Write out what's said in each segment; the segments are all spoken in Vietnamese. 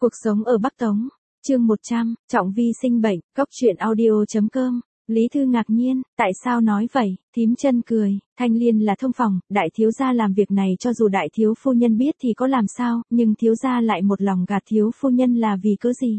Cuộc sống ở Bắc Tống, chương 100, Trọng Vi sinh bệnh, Cóc truyện audio.com. Lý Thư ngạc nhiên, tại sao nói vậy, thím chân cười, Thanh Liên là thông phòng, đại thiếu gia làm việc này cho dù đại thiếu phu nhân biết thì có làm sao, nhưng thiếu gia lại một lòng gạt thiếu phu nhân là vì cớ gì.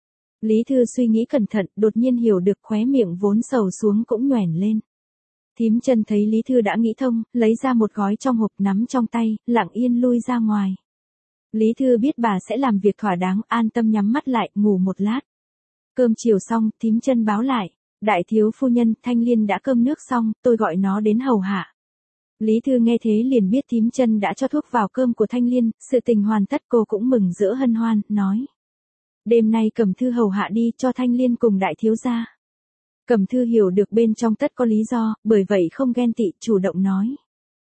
Lý Thư suy nghĩ cẩn thận, đột nhiên hiểu được, khóe miệng vốn sầu xuống cũng nhoẻn lên. Thím chân thấy Lý Thư đã nghĩ thông, lấy ra một gói trong hộp nắm trong tay, lặng yên lui ra ngoài. Lý Thư biết bà sẽ làm việc thỏa đáng, an tâm nhắm mắt lại, ngủ một lát. Cơm chiều xong, thím chân báo lại, đại thiếu phu nhân, Thanh Liên đã cơm nước xong, tôi gọi nó đến hầu hạ. Lý Thư nghe thế liền biết thím chân đã cho thuốc vào cơm của Thanh Liên, sự tình hoàn tất, cô cũng mừng rỡ hân hoan, nói. Đêm nay Cẩm Thư hầu hạ đi, cho Thanh Liên cùng đại thiếu gia. Cẩm Thư hiểu được bên trong tất có lý do, bởi vậy không ghen tị, chủ động nói.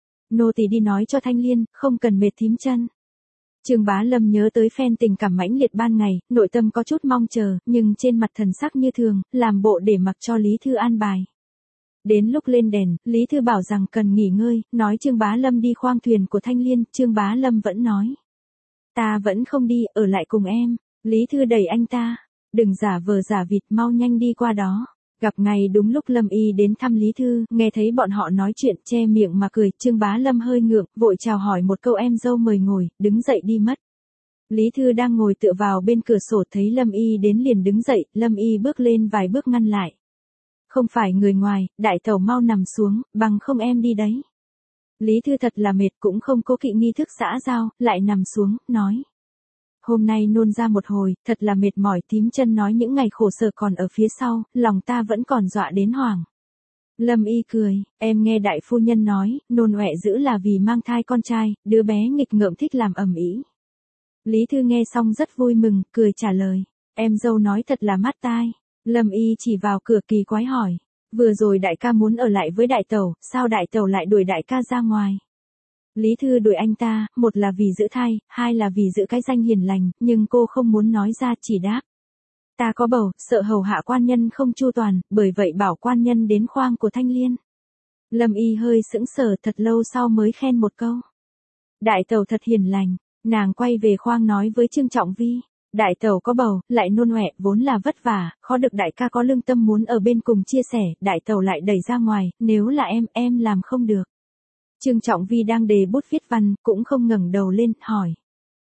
Nô tỳ đi nói cho Thanh Liên, không cần mệt thím chân. Trương Bá Lâm nhớ tới phen tình cảm mãnh liệt ban ngày, nội tâm có chút mong chờ, nhưng trên mặt thần sắc như thường, làm bộ để mặc cho Lý Thư an bài. Đến lúc lên đèn, Lý Thư bảo rằng cần nghỉ ngơi, nói Trương Bá Lâm đi khoang thuyền của Thanh Liên, Trương Bá Lâm vẫn nói. Ta vẫn không đi, ở lại cùng em. Lý Thư đẩy anh ta, đừng giả vờ giả vịt, mau nhanh đi qua đó. Gặp ngày đúng lúc Lâm Y đến thăm Lý Thư, nghe thấy bọn họ nói chuyện, che miệng mà cười, Trương Bá Lâm hơi ngượng, vội chào hỏi một câu em dâu mời ngồi, đứng dậy đi mất. Lý Thư đang ngồi tựa vào bên cửa sổ thấy Lâm Y đến liền đứng dậy, Lâm Y bước lên vài bước ngăn lại. Không phải người ngoài, đại tẩu mau nằm xuống, bằng không em đi đấy. Lý Thư thật là mệt, cũng không cố kỵ nghi thức xã giao, lại nằm xuống, nói. Hôm nay nôn ra một hồi, thật là mệt mỏi, thím chân nói những ngày khổ sở còn ở phía sau, lòng ta vẫn còn dọa đến hoảng. Lâm Y cười, em nghe đại phu nhân nói, nôn ọe dữ là vì mang thai con trai, đứa bé nghịch ngợm thích làm ầm ĩ. Lý Thư nghe xong rất vui mừng, cười trả lời, em dâu nói thật là mát tai. Lâm Y chỉ vào cửa kỳ quái hỏi, vừa rồi đại ca muốn ở lại với đại tẩu, sao đại tẩu lại đuổi đại ca ra ngoài? Lý Thư đuổi anh ta, một là vì giữ thai, hai là vì giữ cái danh hiền lành, nhưng cô không muốn nói ra, chỉ đáp. Ta có bầu, sợ hầu hạ quan nhân không chu toàn, bởi vậy bảo quan nhân đến khoang của Thanh Liên. Lâm Y hơi sững sờ, thật lâu sau mới khen một câu. Đại tẩu thật hiền lành, nàng quay về khoang nói với Trương Trọng Vi. Đại tẩu có bầu, lại nôn ọe, vốn là vất vả, khó được đại ca có lương tâm muốn ở bên cùng chia sẻ, đại tẩu lại đẩy ra ngoài, nếu là em làm không được. Trương Trọng Vi đang đề bút viết văn, cũng không ngẩng đầu lên, hỏi.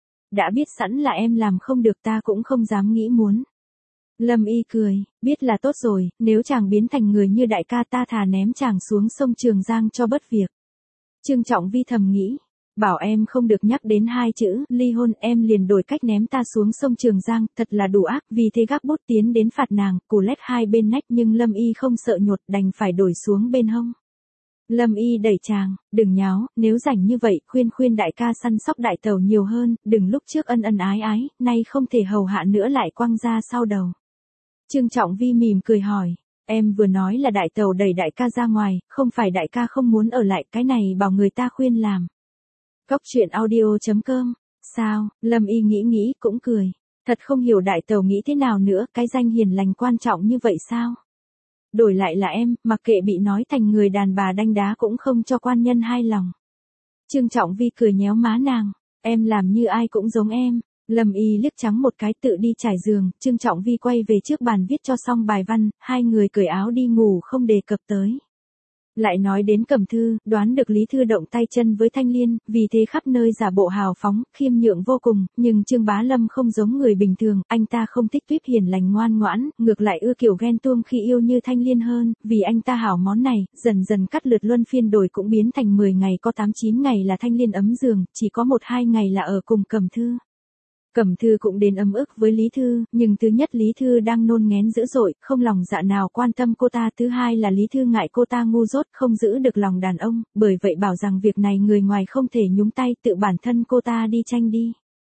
Đã biết sẵn là em làm không được ta cũng không dám nghĩ muốn. Lâm Y cười, biết là tốt rồi, nếu chàng biến thành người như đại ca ta thà ném chàng xuống sông Trường Giang cho bất việc. Trương Trọng Vi thầm nghĩ, bảo em không được nhắc đến hai chữ ly hôn, em liền đổi cách ném ta xuống sông Trường Giang, thật là đủ ác, vì thế gác bút tiến đến phạt nàng, cù lét hai bên nách, nhưng Lâm Y không sợ nhột, đành phải đổi xuống bên hông. Lâm Y đẩy chàng, đừng nháo, nếu rảnh như vậy, khuyên đại ca săn sóc đại tẩu nhiều hơn, đừng lúc trước ân ân ái ái, nay không thể hầu hạ nữa lại quăng ra sau đầu. Trương Trọng Vi mỉm cười hỏi, em vừa nói là đại tẩu đẩy đại ca ra ngoài, không phải đại ca không muốn ở lại, cái này bảo người ta khuyên làm. Cóc truyện audio.com, sao, Lâm Y nghĩ cũng cười, thật không hiểu đại tẩu nghĩ thế nào nữa, cái danh hiền lành quan trọng như vậy sao? Đổi lại là em, mặc kệ bị nói thành người đàn bà đanh đá cũng không cho quan nhân hai lòng. Trương Trọng Vi cười nhéo má nàng, em làm như ai cũng giống em. Lâm Y liếc trắng một cái tự đi trải giường, Trương Trọng Vi quay về trước bàn viết cho xong bài văn, hai người cởi áo đi ngủ không đề cập tới. Lại nói đến Cẩm Thư, đoán được Lý Thư động tay chân với Thanh Liên, vì thế khắp nơi giả bộ hào phóng, khiêm nhượng vô cùng, nhưng Trương Bá Lâm không giống người bình thường, anh ta không thích tuyếp hiền lành ngoan ngoãn, ngược lại ưa kiểu ghen tuông khi yêu như Thanh Liên hơn, vì anh ta hảo món này, dần dần cắt lượt luân phiên đổi cũng biến thành 10 ngày có 8-9 ngày là Thanh Liên ấm giường, chỉ có 1-2 ngày là ở cùng Cẩm Thư. Cẩm Thư cũng đến ấm ức với Lý Thư, nhưng thứ nhất Lý Thư đang nôn nghén dữ dội, không lòng dạ nào quan tâm cô ta, thứ hai là Lý Thư ngại cô ta ngu dốt, không giữ được lòng đàn ông, bởi vậy bảo rằng việc này người ngoài không thể nhúng tay, tự bản thân cô ta đi tranh đi.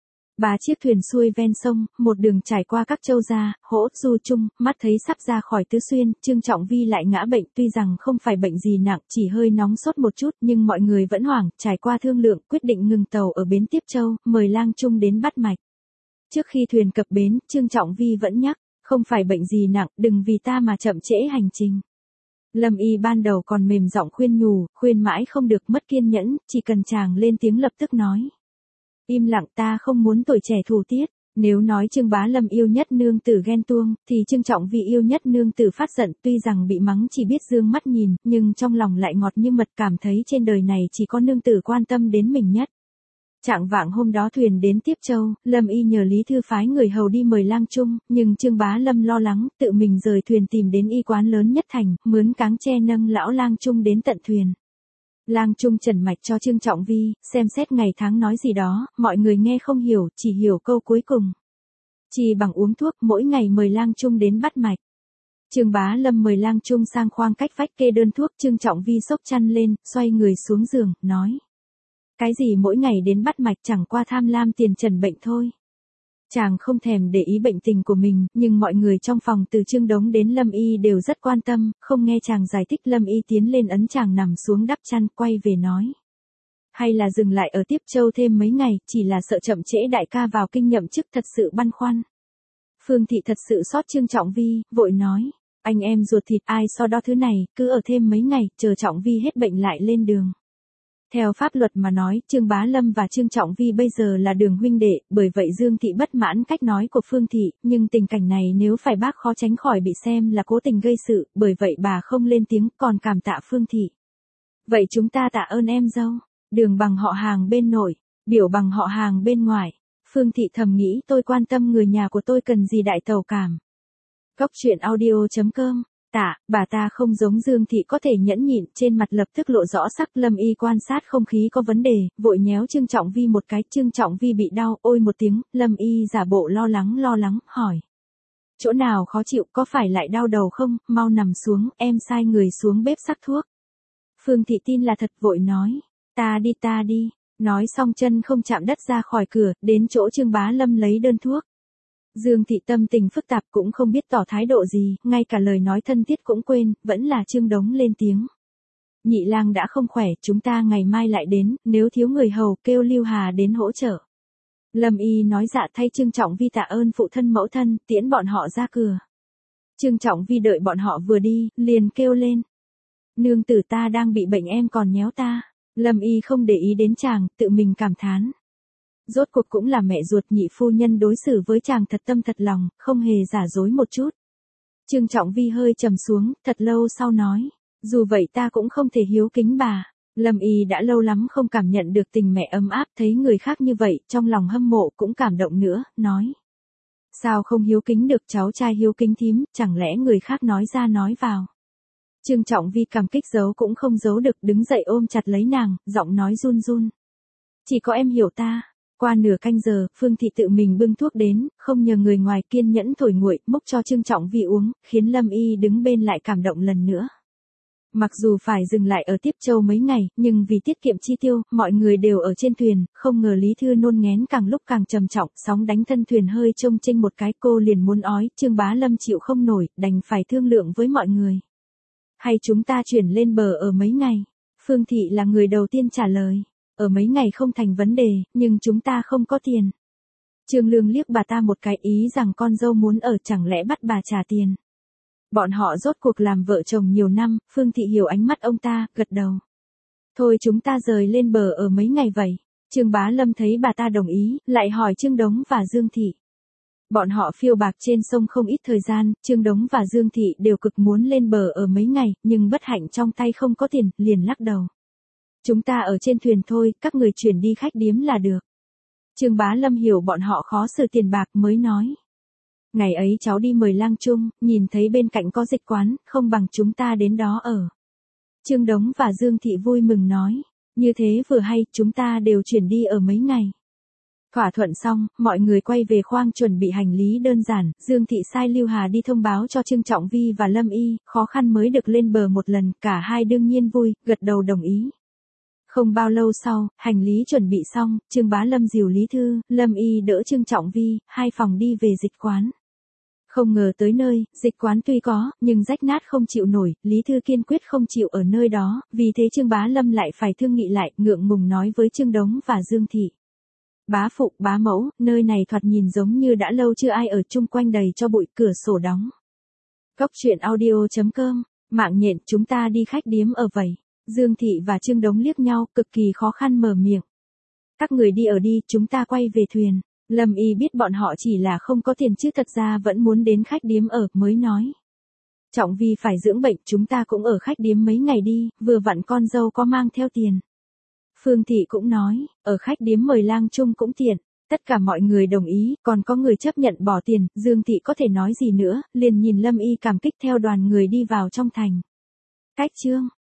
3 chiếc thuyền xuôi ven sông, một đường trải qua các châu gia, Hỗ, Du Trung, mắt thấy sắp ra khỏi Tứ Xuyên, Trương Trọng Vi lại ngã bệnh, tuy rằng không phải bệnh gì nặng, chỉ hơi nóng sốt một chút, nhưng mọi người vẫn hoảng, trải qua thương lượng, quyết định ngừng tàu ở bến Tiếp Châu, mời Lang Trung đến bắt mạch. Trước khi thuyền cập bến, Trương Trọng Vi vẫn nhắc, không phải bệnh gì nặng, đừng vì ta mà chậm trễ hành trình. Lâm Y ban đầu còn mềm giọng khuyên nhủ, khuyên mãi không được, mất kiên nhẫn, chỉ cần chàng lên tiếng lập tức nói. Im lặng, ta không muốn tuổi trẻ thủ tiết. Nếu nói Trương Bá Lâm yêu nhất nương tử ghen tuông, thì Trương Trọng Vi yêu nhất nương tử phát giận, tuy rằng bị mắng chỉ biết dương mắt nhìn, nhưng trong lòng lại ngọt như mật, cảm thấy trên đời này chỉ có nương tử quan tâm đến mình nhất. Trạng vạng hôm đó thuyền đến Tiếp Châu, Lâm Y nhờ Lý Thư phái người hầu đi mời Lang Trung, nhưng Trương Bá Lâm lo lắng, tự mình rời thuyền tìm đến y quán lớn nhất thành, mướn cáng tre nâng lão Lang Trung đến tận thuyền. Lang Trung trần mạch cho Trương Trọng Vi, xem xét ngày tháng nói gì đó, mọi người nghe không hiểu, chỉ hiểu câu cuối cùng. Chỉ bằng uống thuốc, mỗi ngày mời Lang Trung đến bắt mạch. Trương Bá Lâm mời Lang Trung sang khoang cách vách kê đơn thuốc, Trương Trọng Vi xốc chăn lên, xoay người xuống giường, nói. Cái gì mỗi ngày đến bắt mạch, chẳng qua tham lam tiền trần bệnh thôi. Chàng không thèm để ý bệnh tình của mình, nhưng mọi người trong phòng từ Trương Đống đến Lâm Y đều rất quan tâm, không nghe chàng giải thích. Lâm Y tiến lên ấn chàng nằm xuống đắp chăn, quay về nói. Hay là dừng lại ở Tiếp Châu thêm mấy ngày, chỉ là sợ chậm trễ đại ca vào kinh nhậm chức, thật sự băn khoăn. Phương Thị thật sự xót Trương Trọng Vi, vội nói. Anh em ruột thịt ai so đo thứ này, cứ ở thêm mấy ngày, chờ Trọng Vi hết bệnh lại lên đường. Theo pháp luật mà nói, Trương Bá Lâm và Trương Trọng Vi bây giờ là đường huynh đệ, bởi vậy Dương Thị bất mãn cách nói của Phương Thị, nhưng tình cảnh này nếu phải bác khó tránh khỏi bị xem là cố tình gây sự, bởi vậy bà không lên tiếng, còn cảm tạ Phương Thị. Vậy chúng ta tạ ơn em dâu, đường bằng họ hàng bên nội, biểu bằng họ hàng bên ngoài. Phương Thị thầm nghĩ, tôi quan tâm người nhà của tôi cần gì đại tàu cảm. Góc truyện audio.com. Bà ta không giống Dương Thị có thể nhẫn nhịn, trên mặt lập tức lộ rõ sắc. Lâm Y quan sát không khí có vấn đề, vội nhéo Trương Trọng Vi một cái. Trương Trọng Vi bị đau, ôi một tiếng. Lâm Y giả bộ lo lắng, hỏi. Chỗ nào khó chịu, có phải lại đau đầu không, mau nằm xuống, em sai người xuống bếp sắc thuốc. Phương Thị tin là thật, vội nói. Ta đi. Nói xong chân không chạm đất ra khỏi cửa, đến chỗ Trương Bá Lâm lấy đơn thuốc. Dương Thị tâm tình phức tạp, cũng không biết tỏ thái độ gì, ngay cả lời nói thân thiết cũng quên, vẫn là Trương Đống lên tiếng. Nhị lang đã không khỏe, chúng ta ngày mai lại đến, nếu thiếu người hầu kêu Lưu Hà đến hỗ trợ. Lâm Y nói dạ thay Trương Trọng Vi tạ ơn phụ thân mẫu thân, tiễn bọn họ ra cửa. Trương Trọng Vi đợi bọn họ vừa đi, liền kêu lên. Nương tử ta đang bị bệnh, em còn nhéo ta. Lâm Y không để ý đến chàng, tự mình cảm thán. Rốt cuộc cũng là mẹ ruột, nhị phu nhân đối xử với chàng thật tâm thật lòng, không hề giả dối một chút. Trương Trọng Vi hơi trầm xuống, thật lâu sau nói. Dù vậy ta cũng không thể hiếu kính bà. Lâm Y đã lâu lắm không cảm nhận được tình mẹ ấm áp, thấy người khác như vậy, trong lòng hâm mộ cũng cảm động nữa, nói. Sao không hiếu kính được, cháu trai hiếu kính thím, chẳng lẽ người khác nói ra nói vào. Trương Trọng Vi cảm kích giấu cũng không giấu được, đứng dậy ôm chặt lấy nàng, giọng nói run run. Chỉ có em hiểu ta. Qua nửa canh giờ, Phương Thị tự mình bưng thuốc đến, không nhờ người ngoài, kiên nhẫn thổi nguội, múc cho Trương Trọng Vi uống, khiến Lâm Y đứng bên lại cảm động lần nữa. Mặc dù phải dừng lại ở Tiếp Châu mấy ngày, nhưng vì tiết kiệm chi tiêu, mọi người đều ở trên thuyền, không ngờ Lý Thư nôn nghén càng lúc càng trầm trọng, sóng đánh thân thuyền hơi trông chênh một cái, cô liền muốn ói. Trương Bá Lâm chịu không nổi, đành phải thương lượng với mọi người. Hay chúng ta chuyển lên bờ ở mấy ngày? Phương Thị là người đầu tiên trả lời. Ở mấy ngày không thành vấn đề, nhưng chúng ta không có tiền. Trương Lương liếc bà ta một cái, ý rằng con dâu muốn ở, chẳng lẽ bắt bà trả tiền. Bọn họ rốt cuộc làm vợ chồng nhiều năm, Phương Thị hiểu ánh mắt ông ta, gật đầu. Thôi chúng ta rời lên bờ ở mấy ngày vậy. Trương Bá Lâm thấy bà ta đồng ý, lại hỏi Trương Đống và Dương Thị. Bọn họ phiêu bạc trên sông không ít thời gian, Trương Đống và Dương Thị đều cực muốn lên bờ ở mấy ngày, nhưng bất hạnh trong tay không có tiền, liền lắc đầu. Chúng ta ở trên thuyền thôi, các người chuyển đi khách điếm là được. Trương Bá Lâm hiểu bọn họ khó xử tiền bạc, mới nói. Ngày ấy cháu đi mời Lang Trung, nhìn thấy bên cạnh có dịch quán, không bằng chúng ta đến đó ở. Trương Đống và Dương Thị vui mừng nói. Như thế vừa hay, chúng ta đều chuyển đi ở mấy ngày. Thỏa thuận xong, mọi người quay về khoang chuẩn bị hành lý đơn giản, Dương Thị sai Lưu Hà đi thông báo cho Trương Trọng Vi và Lâm Y, khó khăn mới được lên bờ một lần, cả hai đương nhiên vui, gật đầu đồng ý. Không bao lâu sau, hành lý chuẩn bị xong, Trương Bá Lâm dìu Lý Thư, Lâm Y đỡ Trương Trọng Vi, hai phòng đi về dịch quán. Không ngờ tới nơi, dịch quán tuy có, nhưng rách nát không chịu nổi, Lý Thư kiên quyết không chịu ở nơi đó, vì thế Trương Bá Lâm lại phải thương nghị lại, ngượng ngùng nói với Trương Đống và Dương Thị. Bá phụ, bá mẫu, nơi này thoạt nhìn giống như đã lâu chưa ai ở, chung quanh đầy cho bụi, cửa sổ đóng. Góc truyện audio.com, mạng nhện, chúng ta đi khách điếm ở vậy. Dương Thị và Trương Đống liếc nhau, cực kỳ khó khăn mở miệng. Các người đi ở đi, chúng ta quay về thuyền. Lâm Y biết bọn họ chỉ là không có tiền chứ thật ra vẫn muốn đến khách điếm ở, mới nói. Trọng Vi phải dưỡng bệnh, chúng ta cũng ở khách điếm mấy ngày đi, vừa vặn con dâu có mang theo tiền. Phương Thị cũng nói, ở khách điếm mời lang chung cũng tiện. Tất cả mọi người đồng ý, còn có người chấp nhận bỏ tiền, Dương Thị có thể nói gì nữa, liền nhìn Lâm Y cảm kích theo đoàn người đi vào trong thành. Cách chương